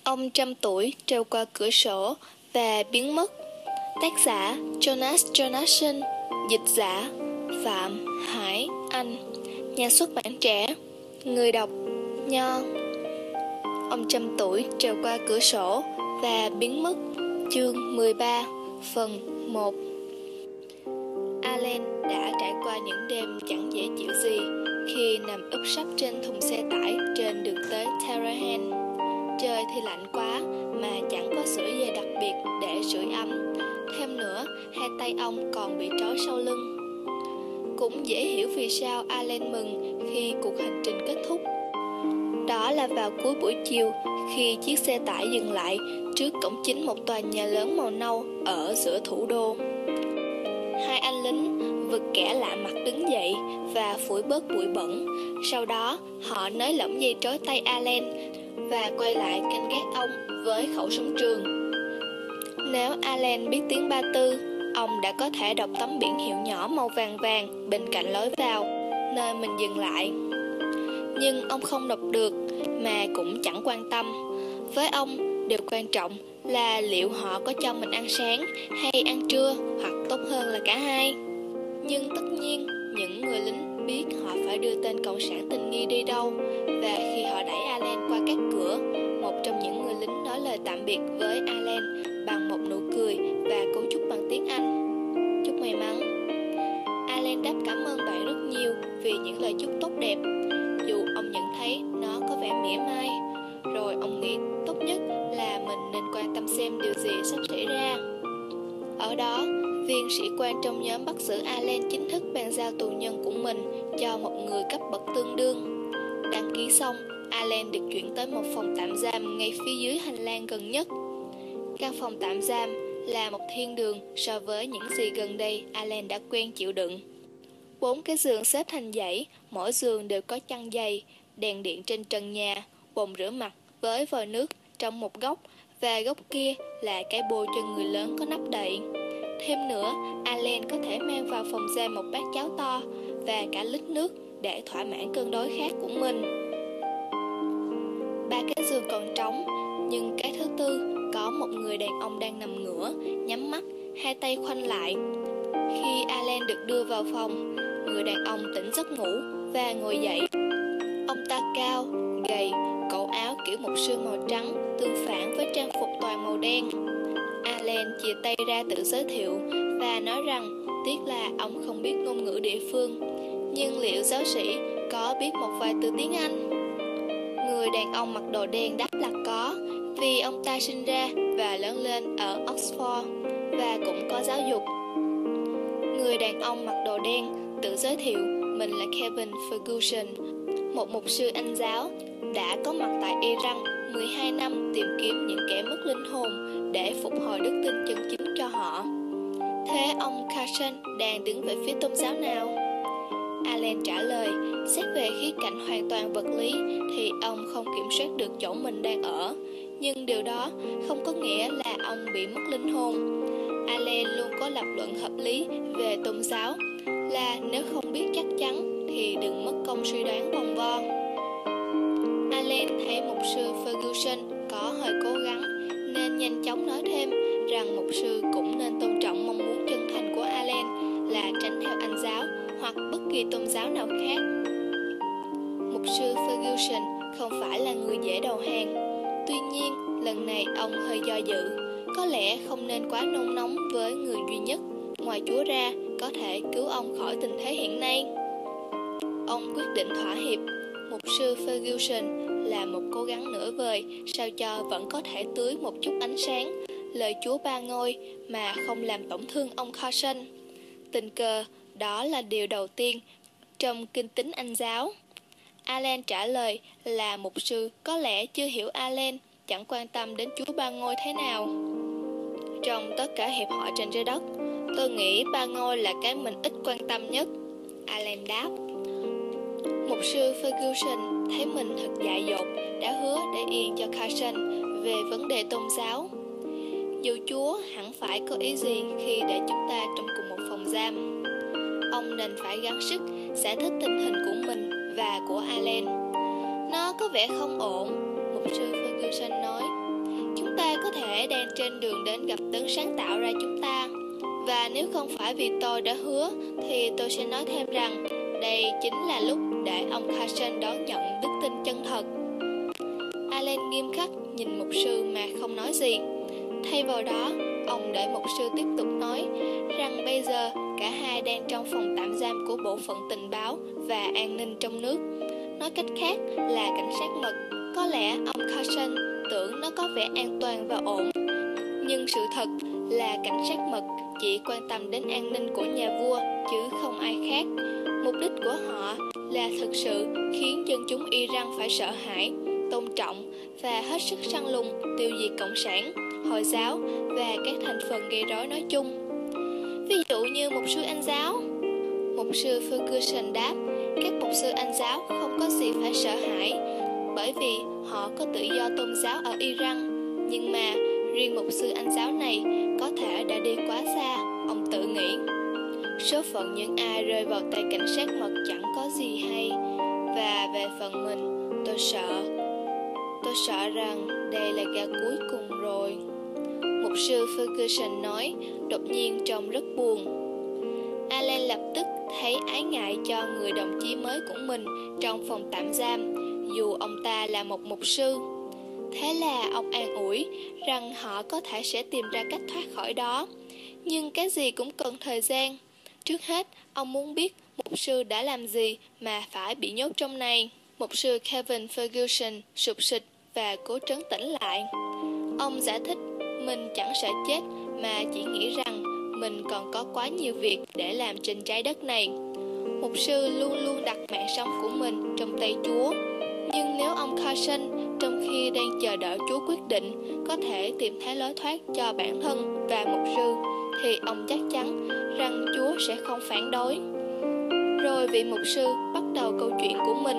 Ông trăm tuổi treo qua cửa sổ và biến mất. Tác giả Jonas Jonasson. Dịch giả Phạm Hải Anh. Nhà xuất bản Trẻ. Người đọc Nho. Ông trăm tuổi treo qua cửa sổ và biến mất. Chương 13, phần 1. Alan đã trải qua những đêm chẳng dễ chịu gì khi nằm úp sấp trên thùng xe tải trên đường tới Tarahan. Trời thì lạnh quá mà chẳng có sưởi dây đặc biệt để sưởi ấm. Thêm nữa, hai tay ông còn bị trói sau lưng. Cũng dễ hiểu vì sao Alan mừng khi cuộc hành trình kết thúc. Đó là vào cuối buổi chiều, khi chiếc xe tải dừng lại trước cổng chính một tòa nhà lớn màu nâu ở giữa thủ đô. Hai anh lính vực kẻ lạ mặt đứng dậy và phủi bớt bụi bẩn. Sau đó, họ nới lỏng dây trói tay Alan và quay lại canh gác ông với khẩu súng trường. Nếu Alan biết tiếng Ba Tư, ông đã có thể đọc tấm biển hiệu nhỏ màu vàng vàng bên cạnh lối vào, nơi mình dừng lại. Nhưng ông không đọc được, mà cũng chẳng quan tâm. Với ông, điều quan trọng là liệu họ có cho mình ăn sáng hay ăn trưa, hoặc tốt hơn là cả hai. Nhưng tất nhiên, những người lính biết họ phải đưa tên cộng sản tình nghi đi đâu, và khi họ đẩy Alan qua các cửa, một trong những người lính nói lời tạm biệt với Alan bằng một nụ cười và cấu chúc bằng tiếng Anh. Chúc may mắn. Alan đáp cảm ơn bạn rất nhiều vì những lời chúc tốt đẹp, dù ông nhận thấy nó có vẻ mỉa mai. Rồi ông nghĩ tốt nhất là mình nên quan tâm xem điều gì sắp xảy ra. Ở đó, viên sĩ quan trong nhóm bắt giữ Alan chính thức bàn giao tù nhân của mình cho một người cấp bậc tương đương. Đăng ký xong, Alan được chuyển tới một phòng tạm giam ngay phía dưới hành lang gần nhất. Căn phòng tạm giam là một thiên đường so với những gì gần đây Alan đã quen chịu đựng. 4 cái giường xếp thành dãy, mỗi giường đều có chăn dày, đèn điện trên trần nhà, bồn rửa mặt với vòi nước trong một góc, và góc kia là cái bô cho người lớn có nắp đậy. Thêm nữa, Alan có thể mang vào phòng giam một bát cháo to và cả lít nước để thỏa mãn cơn đói khát của mình. 3 cái giường còn trống, nhưng cái thứ tư có một người đàn ông đang nằm ngửa, nhắm mắt, hai tay khoanh lại. Khi Alan được đưa vào phòng, người đàn ông tỉnh giấc ngủ và ngồi dậy. Ông ta cao, gầy, cổ áo kiểu mục sư màu trắng tương phản với trang phục toàn màu đen. Alan chìa tay ra tự giới thiệu và nói rằng tiếc là ông không biết ngôn ngữ địa phương, nhưng liệu giáo sĩ có biết một vài từ tiếng Anh? Người đàn ông mặc đồ đen đáp là có, vì ông ta sinh ra và lớn lên ở Oxford và cũng có giáo dục. Người đàn ông mặc đồ đen tự giới thiệu mình là Kevin Ferguson, một mục sư Anh giáo đã có mặt tại Iran 12 năm tìm kiếm những kẻ mất linh hồn để phục hồi đức tin chân chính cho họ. Thế ông Carson đang đứng về phía tôn giáo nào? Alan trả lời, xét về khía cạnh hoàn toàn vật lý thì ông không kiểm soát được chỗ mình đang ở, nhưng điều đó không có nghĩa là ông bị mất linh hồn. Alan luôn có lập luận hợp lý về tôn giáo, là nếu không biết chắc chắn thì đừng mất công suy đoán vòng vo. Alan thấy mục sư Ferguson có hơi cố gắng, nên nhanh chóng nói thêm rằng mục sư cũng nên tôn trọng mong muốn chân thành của Alan là tránh theo Anh giáo hoặc bất kỳ tôn giáo nào khác. Mục sư Ferguson không phải là người dễ đầu hàng. Tuy nhiên, lần này ông hơi do dự. Có lẽ không nên quá nôn nóng với người duy nhất ngoài Chúa ra có thể cứu ông khỏi tình thế hiện nay. Ông quyết định thỏa hiệp. Mục sư Ferguson là một cố gắng nửa vời sao cho vẫn có thể tưới một chút ánh sáng lời Chúa Ba Ngôi mà không làm tổn thương ông Carson. Tình cờ, đó là điều đầu tiên trong kinh tín Anh giáo. Alan trả lời là mục sư có lẽ chưa hiểu Alan chẳng quan tâm đến Chúa Ba Ngôi thế nào. Trong tất cả hiệp hội trên trái đất, tôi nghĩ Ba Ngôi là cái mình ít quan tâm nhất, Alan đáp. Mục sư Ferguson thấy mình thật dại dột đã hứa để yên cho Carson về vấn đề tôn giáo. Dù Chúa hẳn phải có ý gì khi để chúng ta trong cùng một phòng giam, ông nên phải gắng sức giải thích tình hình của mình và của Alan. Nó có vẻ không ổn, mục sư Ferguson nói. đang trên đường đến gặp đấng sáng tạo ra chúng ta. Và nếu không phải vì tôi đã hứa, thì tôi sẽ nói thêm rằng đây chính là lúc để ông Carson đón nhận đức tin chân thật. Allen nghiêm khắc nhìn mục sư mà không nói gì. Thay vào đó, ông để mục sư tiếp tục nói rằng bây giờ cả hai đang trong phòng tạm giam của Bộ phận Tình báo và An ninh trong nước. Nói cách khác là cảnh sát mật. Có lẽ ông Carson tưởng nó có vẻ an toàn và ổn, nhưng sự thật là cảnh sát mật chỉ quan tâm đến an ninh của nhà vua chứ không ai khác. Mục đích của họ là thực sự khiến dân chúng Iran phải sợ hãi, tôn trọng và hết sức săn lùng tiêu diệt Cộng sản, Hồi giáo và các thành phần gây rối nói chung. Ví dụ như mục sư Anh giáo. Mục sư Ferguson đáp, các mục sư Anh giáo không có gì phải sợ hãi, bởi vì họ có tự do tôn giáo ở Iran. Nhưng mà riêng mục sư Anh giáo này có thể đã đi quá xa, ông tự nghĩ. Số phận những ai rơi vào tay cảnh sát mật chẳng có gì hay. Và về phần mình, tôi sợ rằng đây là ga cuối cùng rồi. Mục sư Ferguson nói, đột nhiên trông rất buồn. Allen lập tức thấy ái ngại cho người đồng chí mới của mình trong phòng tạm giam, dù ông ta là một mục sư. Thế là ông an ủi rằng họ có thể sẽ tìm ra cách thoát khỏi đó. Nhưng cái gì cũng cần thời gian. Trước hết, ông muốn biết mục sư đã làm gì mà phải bị nhốt trong này. Mục sư Kevin Ferguson sụp sịch và cố trấn tĩnh lại. Ông giải thích mình chẳng sợ chết mà chỉ nghĩ rằng mình còn có quá nhiều việc để làm trên trái đất này. Mục sư luôn luôn đặt mạng sống của mình trong tay Chúa. Nhưng nếu ông Carson trong khi đang chờ đợi Chúa quyết định có thể tìm thấy lối thoát cho bản thân và mục sư, thì ông chắc chắn rằng Chúa sẽ không phản đối. Rồi vị mục sư bắt đầu câu chuyện của mình.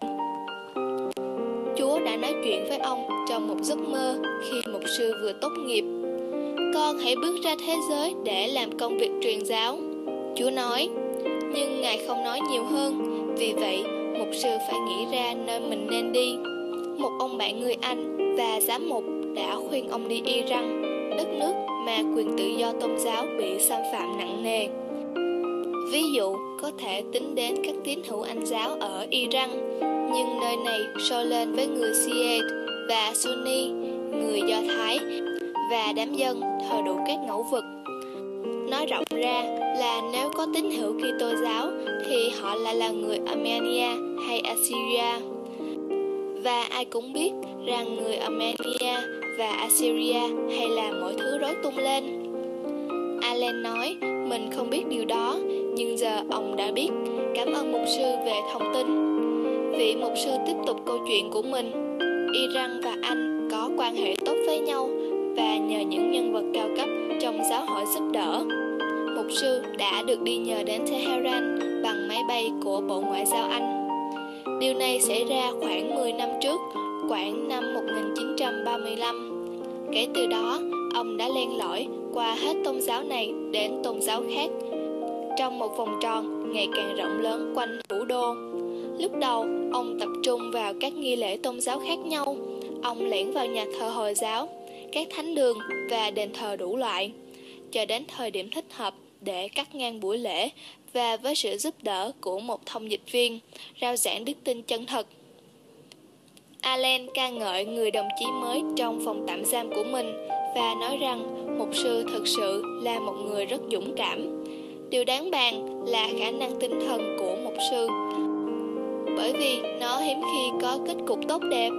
Chúa đã nói chuyện với ông trong một giấc mơ khi mục sư vừa tốt nghiệp. Con hãy bước ra thế giới để làm công việc truyền giáo, Chúa nói. Nhưng Ngài không nói nhiều hơn. Vì vậy, mục sư phải nghĩ ra nơi mình nên đi. Một ông bạn người Anh và giám mục đã khuyên ông đi Iran, đất nước mà quyền tự do tôn giáo bị xâm phạm nặng nề. Ví dụ, có thể tính đến các tín hữu Anh giáo ở Iran, nhưng nơi này sôi lên với người Shia và Sunni, người Do Thái và đám dân thờ đủ các ngẫu vực. Nói rộng ra là nếu có tín hữu Kitô giáo thì họ lại là người Armenia hay Assyria. Và ai cũng biết rằng người Armenia và Assyria hay làm mọi thứ rối tung lên. Allen nói mình không biết điều đó, nhưng giờ ông đã biết. Cảm ơn mục sư về thông tin. Vị mục sư tiếp tục câu chuyện của mình. Iran và Anh có quan hệ tốt với nhau, và nhờ những nhân vật cao cấp trong giáo hội giúp đỡ, mục sư đã được đi nhờ đến Tehran bằng máy bay của Bộ Ngoại giao Anh. Điều này xảy ra khoảng 10 năm trước, khoảng năm 1935. Kể từ đó, ông đã len lỏi qua hết tôn giáo này đến tôn giáo khác, trong một vòng tròn ngày càng rộng lớn quanh thủ đô. Lúc đầu, ông tập trung vào các nghi lễ tôn giáo khác nhau. Ông lẻn vào nhà thờ Hồi giáo, các thánh đường và đền thờ đủ loại, chờ đến thời điểm thích hợp để cắt ngang buổi lễ và với sự giúp đỡ của một thông dịch viên, rao giảng đức tin chân thật. Allen ca ngợi người đồng chí mới trong phòng tạm giam của mình và nói rằng mục sư thực sự là một người rất dũng cảm. Điều đáng bàn là khả năng tinh thần của mục sư, bởi vì nó hiếm khi có kết cục tốt đẹp.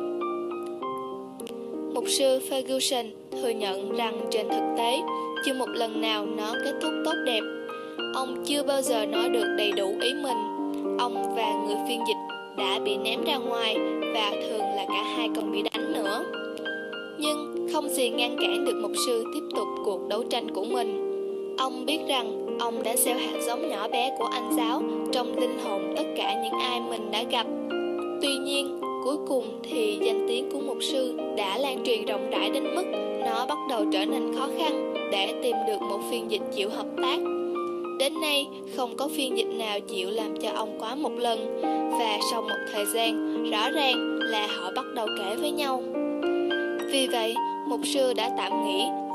Mục sư Ferguson thừa nhận rằng trên thực tế, chưa một lần nào nó kết thúc tốt đẹp. Ông chưa bao giờ nói được đầy đủ ý mình. Ông và người phiên dịch đã bị ném ra ngoài, và thường là cả hai còn bị đánh nữa. Nhưng không gì ngăn cản được mục sư tiếp tục cuộc đấu tranh của mình. Ông biết rằng ông đã gieo hạt giống nhỏ bé của Anh giáo trong linh hồn tất cả những ai mình đã gặp. Tuy nhiên, cuối cùng thì danh tiếng của mục sư đã lan truyền rộng rãi đến mức nó bắt đầu trở nên khó khăn để tìm được một phiên dịch chịu hợp tác. Đến nay, không có phiên dịch nào chịu làm cho ông quá một lần, và sau một thời gian, rõ ràng là họ bắt đầu kể với nhau. Vì vậy, mục sư đã tạm nghỉ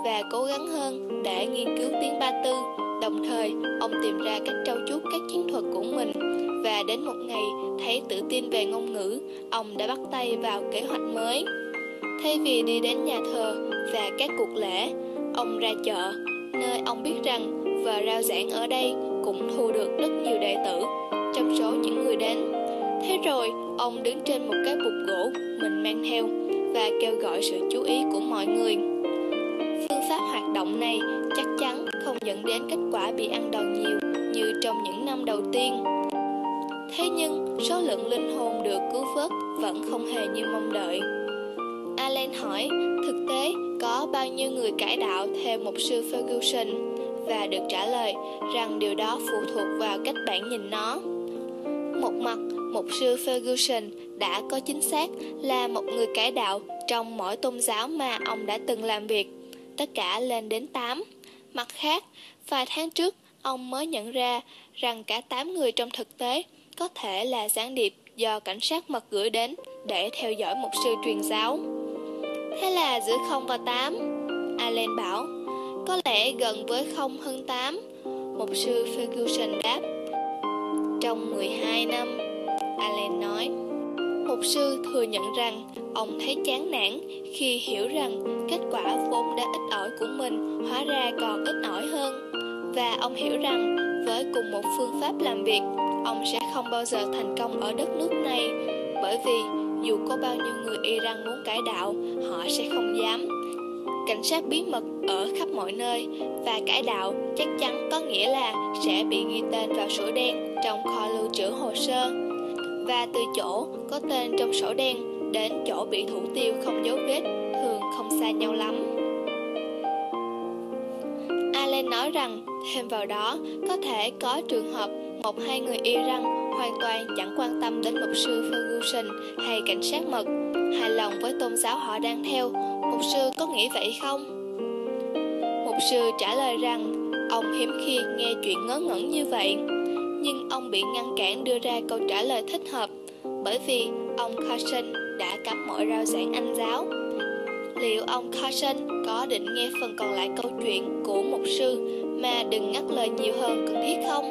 và cố gắng hơn để nghiên cứu tiếng Ba Tư. Đồng thời, ông tìm ra cách trau chuốt các chiến thuật của mình, và đến một ngày thấy tự tin về ngôn ngữ, ông đã bắt tay vào kế hoạch mới. Thay vì đi đến nhà thờ và các cuộc lễ, ông ra chợ, nơi ông biết rằng giờ rao giảng ở đây cũng thu được rất nhiều đệ tử trong số những người đến. Thế rồi, ông đứng trên một cái bục gỗ mình mang theo và kêu gọi sự chú ý của mọi người. Phương pháp hoạt động này chắc chắn không dẫn đến kết quả bị ăn đòn nhiều như trong những năm đầu tiên. Thế nhưng, số lượng linh hồn được cứu vớt vẫn không hề như mong đợi. Allen hỏi, thực tế có bao nhiêu người cải đạo theo mục sư Ferguson, và được trả lời rằng điều đó phụ thuộc vào cách bạn nhìn nó. Một mặt, mục sư Ferguson đã có chính xác là một người cải đạo trong mỗi tôn giáo mà ông đã từng làm việc, tất cả lên đến 8. Mặt khác, vài tháng trước, ông mới nhận ra rằng cả 8 người trong thực tế có thể là gián điệp do cảnh sát mật gửi đến để theo dõi mục sư truyền giáo. Thế là giữa 0 và 8, Allen bảo. Có lẽ gần với 0 hơn 8, mục sư Ferguson đáp. Trong 12 năm, Allen nói. Mục sư thừa nhận rằng ông thấy chán nản khi hiểu rằng kết quả vốn đã ít ỏi của mình hóa ra còn ít ỏi hơn. Và ông hiểu rằng với cùng một phương pháp làm việc, ông sẽ không bao giờ thành công ở đất nước này, bởi vì dù có bao nhiêu người Iran muốn cải đạo, họ sẽ không dám. Cảnh sát bí mật ở khắp mọi nơi, và cải đạo chắc chắn có nghĩa là sẽ bị ghi tên vào sổ đen trong kho lưu trữ hồ sơ. Và từ chỗ có tên trong sổ đen đến chỗ bị thủ tiêu không dấu vết thường không xa nhau lắm. Allen nói rằng thêm vào đó có thể có trường hợp 1-2 người Iran hoàn toàn chẳng quan tâm đến mục sư Ferguson hay cảnh sát mật, hài lòng với tôn giáo họ đang theo. Mục sư có nghĩ vậy không? Mục sư trả lời rằng ông hiếm khi nghe chuyện ngớ ngẩn như vậy, nhưng ông bị ngăn cản đưa ra câu trả lời thích hợp bởi vì ông Carson đã cấm mọi rao giảng Anh giáo. Liệu ông Carson có định nghe phần còn lại câu chuyện của mục sư mà đừng ngắt lời nhiều hơn cần thiết không?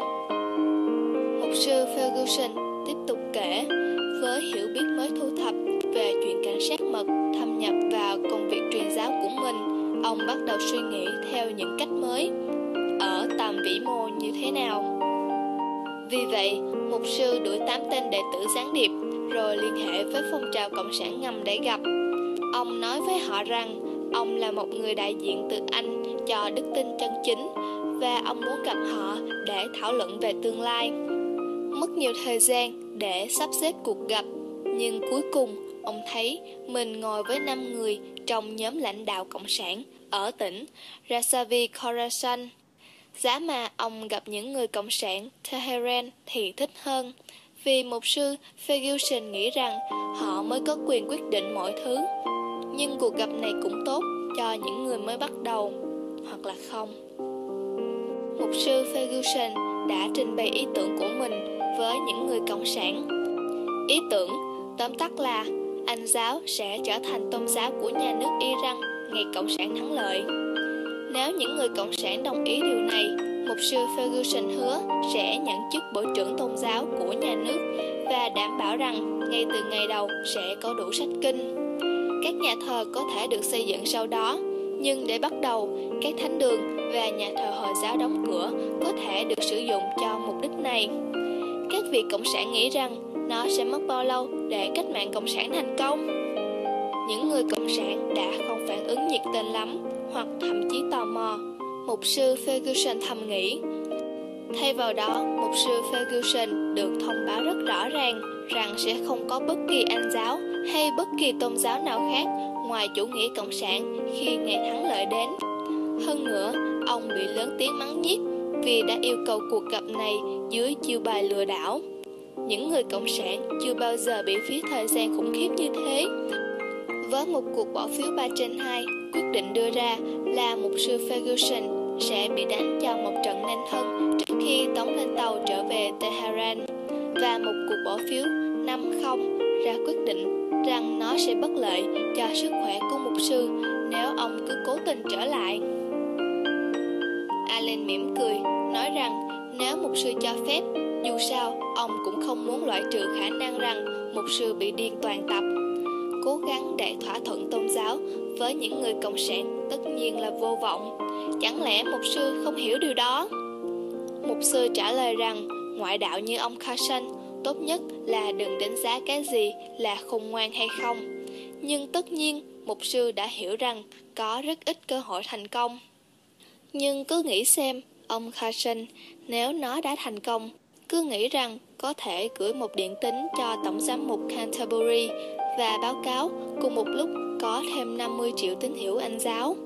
Mục sư Ferguson tiếp tục kể, với hiểu biết mới thu thập về chuyện cảnh sát mật thâm nhập vào công việc truyền giáo của mình, ông bắt đầu suy nghĩ theo những cách mới ở tầm vĩ mô như thế nào. Vì vậy, mục sư đuổi 8 tên đệ tử gián điệp rồi liên hệ với phong trào cộng sản ngầm để gặp. Ông nói với họ rằng ông là một người đại diện từ Anh cho đức tin chân chính, và ông muốn gặp họ để thảo luận về tương lai. Mất nhiều thời gian để sắp xếp cuộc gặp, nhưng cuối cùng ông thấy mình ngồi với 5 người trong nhóm lãnh đạo cộng sản ở tỉnh Razavi Khorasan. Giá mà ông gặp những người cộng sản Tehran thì thích hơn, vì mục sư Ferguson nghĩ rằng họ mới có quyền quyết định mọi thứ. Nhưng cuộc gặp này cũng tốt cho những người mới bắt đầu, hoặc là không. Mục sư Ferguson đã trình bày ý tưởng của mình với những người cộng sản. Ý tưởng, tóm tắt là Anh giáo sẽ trở thành tôn giáo của nhà nước Iran ngày cộng sản thắng lợi. Nếu những người cộng sản đồng ý điều này, mục sư Ferguson hứa sẽ nhận chức bộ trưởng tôn giáo của nhà nước và đảm bảo rằng ngay từ ngày đầu sẽ có đủ sách kinh. Các nhà thờ có thể được xây dựng sau đó, nhưng để bắt đầu, các thánh đường và nhà thờ Hồi giáo đóng cửa có thể được sử dụng cho mục đích này. Các vị cộng sản nghĩ rằng nó sẽ mất bao lâu để cách mạng cộng sản thành công? Những người cộng sản đã không phản ứng nhiệt tình lắm, hoặc thậm chí tò mò. Mục sư Ferguson thầm nghĩ. Thay vào đó, mục sư Ferguson được thông báo rất rõ ràng rằng sẽ không có bất kỳ Anh giáo hay bất kỳ tôn giáo nào khác ngoài chủ nghĩa cộng sản khi ngày thắng lợi đến. Hơn nữa, ông bị lớn tiếng mắng nhiếc vì đã yêu cầu cuộc gặp này dưới chiêu bài lừa đảo. Những người cộng sản chưa bao giờ bị phí thời gian khủng khiếp như thế. Với một cuộc bỏ phiếu 3/2, quyết định đưa ra là mục sư Ferguson sẽ bị đánh cho một trận nên thân trước khi tống lên tàu trở về Tehran, và một cuộc bỏ phiếu 5-0 ra quyết định rằng nó sẽ bất lợi cho sức khỏe của mục sư nếu ông cứ cố tình trở lại. Allen mỉm cười, nói rằng nếu mục sư cho phép, dù sao ông cũng không muốn loại trừ khả năng rằng mục sư bị điên toàn tập. Cố gắng để thỏa thuận tôn giáo với những người cộng sản tất nhiên là vô vọng. Chẳng lẽ mục sư không hiểu điều đó? Mục sư trả lời rằng ngoại đạo như ông Carson tốt nhất là đừng đánh giá cái gì là khôn ngoan hay không. Nhưng tất nhiên mục sư đã hiểu rằng có rất ít cơ hội thành công. Nhưng cứ nghĩ xem, ông Carson, nếu nó đã thành công, cứ nghĩ rằng có thể gửi một điện tín cho Tổng giám mục Canterbury và báo cáo cùng một lúc có thêm 50 triệu tín hữu Anh giáo.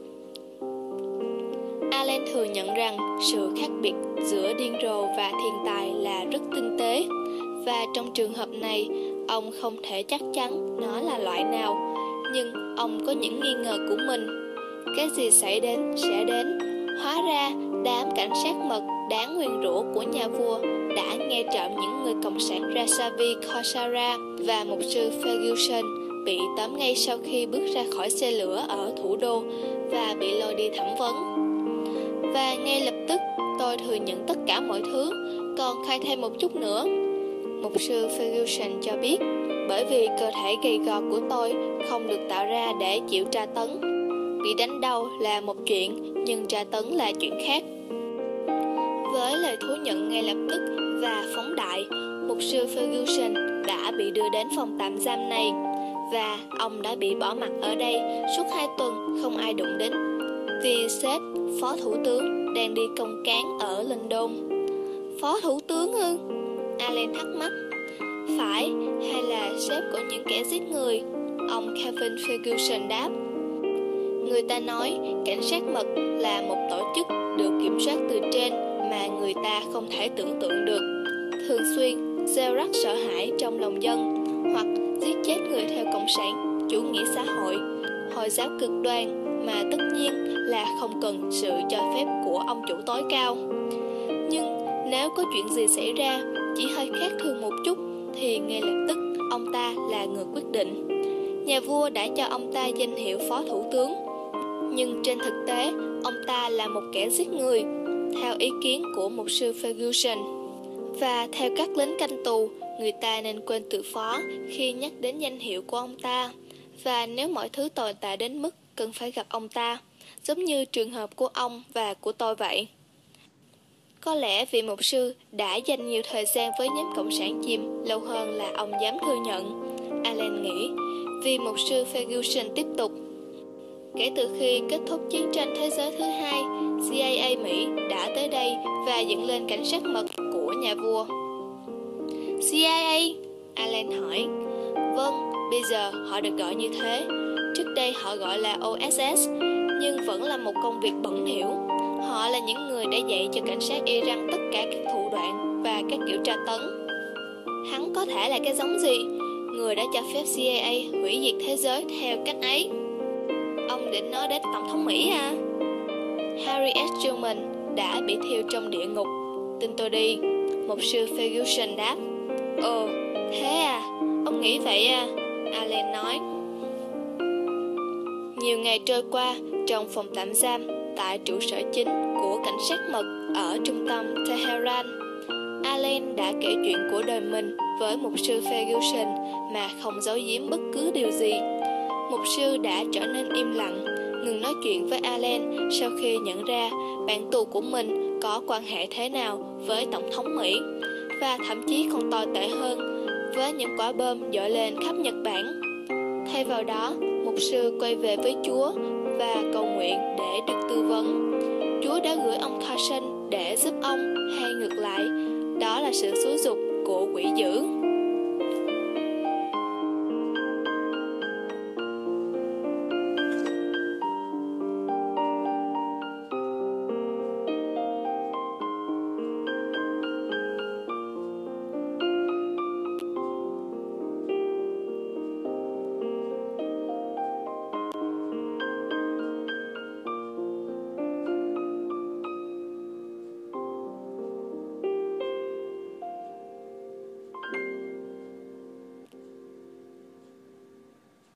Allen thừa nhận rằng sự khác biệt giữa điên rồ và thiên tài là rất tinh tế, và trong trường hợp này, ông không thể chắc chắn nó là loại nào, nhưng ông có những nghi ngờ của mình. Cái gì xảy đến sẽ đến. Hóa ra, đám cảnh sát mật đáng nguyền rủa của nhà vua đã nghe trộm những người cộng sản Rasavi Khorsara và mục sư Ferguson bị tóm ngay sau khi bước ra khỏi xe lửa ở thủ đô và bị lôi đi thẩm vấn. Và ngay lập tức tôi thừa nhận tất cả mọi thứ, còn khai thêm một chút nữa. Mục sư Ferguson cho biết, bởi vì cơ thể gầy gò của tôi không được tạo ra để chịu tra tấn. Bị đánh đau là một chuyện, nhưng tra tấn là chuyện khác. Với lời thú nhận ngay lập tức và phóng đại, mục sư Ferguson đã bị đưa đến phòng tạm giam này, và ông đã bị bỏ mặc ở đây suốt 2 tuần không ai đụng đến, vì sếp, phó thủ tướng, đang đi công cán ở London. Phó thủ tướng ư? Allen thắc mắc. Phải, hay là sếp của những kẻ giết người? Ông Kevin Ferguson đáp. Người ta nói cảnh sát mật là một tổ chức được kiểm soát từ trên mà người ta không thể tưởng tượng được, thường xuyên gieo rắc sợ hãi trong lòng dân, hoặc giết chết người theo cộng sản, chủ nghĩa xã hội, Hồi giáo cực đoan, mà tất nhiên là không cần sự cho phép của ông chủ tối cao. Nhưng nếu có chuyện gì xảy ra chỉ hơi khác thường một chút thì ngay lập tức ông ta là người quyết định. Nhà vua đã cho ông ta danh hiệu phó thủ tướng, nhưng trên thực tế ông ta là một kẻ giết người, theo ý kiến của mục sư Ferguson. Và theo các lính canh tù, người ta nên quên từ phó khi nhắc đến danh hiệu của ông ta. Và nếu mọi thứ tồi tệ đến mức cần phải gặp ông ta, giống như trường hợp của ông và của tôi vậy. Có lẽ vị mục sư đã dành nhiều thời gian với nhóm cộng sản chìm lâu hơn là ông dám thừa nhận, Allen nghĩ. Vì mục sư Ferguson tiếp tục. Kể từ khi kết thúc chiến tranh thế giới thứ hai, CIA Mỹ đã tới đây và dựng lên cảnh sát mật của nhà vua. CIA? Allen hỏi. Vâng, bây giờ họ được gọi như thế. Trước đây họ gọi là OSS, nhưng vẫn là một công việc bẩn thỉu. Họ là những người đã dạy cho cảnh sát Iran tất cả các thủ đoạn và các kiểu tra tấn. Hắn có thể là cái giống gì? Người đã cho phép CIA hủy diệt thế giới theo cách ấy. Ông định nói đến Tổng thống Mỹ à? Harry S. Truman đã bị thiêu trong địa ngục. Tin tôi đi, mục sư Ferguson đáp. Ồ, thế à? Ông nghĩ vậy à? Allen nói. Nhiều ngày trôi qua, trong phòng tạm giam tại trụ sở chính của cảnh sát mật ở trung tâm Tehran, Allen đã kể chuyện của đời mình với mục sư Ferguson mà không giấu giếm bất cứ điều gì. Mục sư đã trở nên im lặng, ngừng nói chuyện với Allen sau khi nhận ra bạn tù của mình có quan hệ thế nào với Tổng thống Mỹ, và thậm chí còn tồi tệ hơn, với những quả bom dội lên khắp Nhật Bản. Thay vào đó, mục sư quay về với Chúa và cầu nguyện để được tư vấn. Chúa đã gửi ông Carson để giúp ông, hay ngược lại, đó là sự xúi giục của quỷ dữ.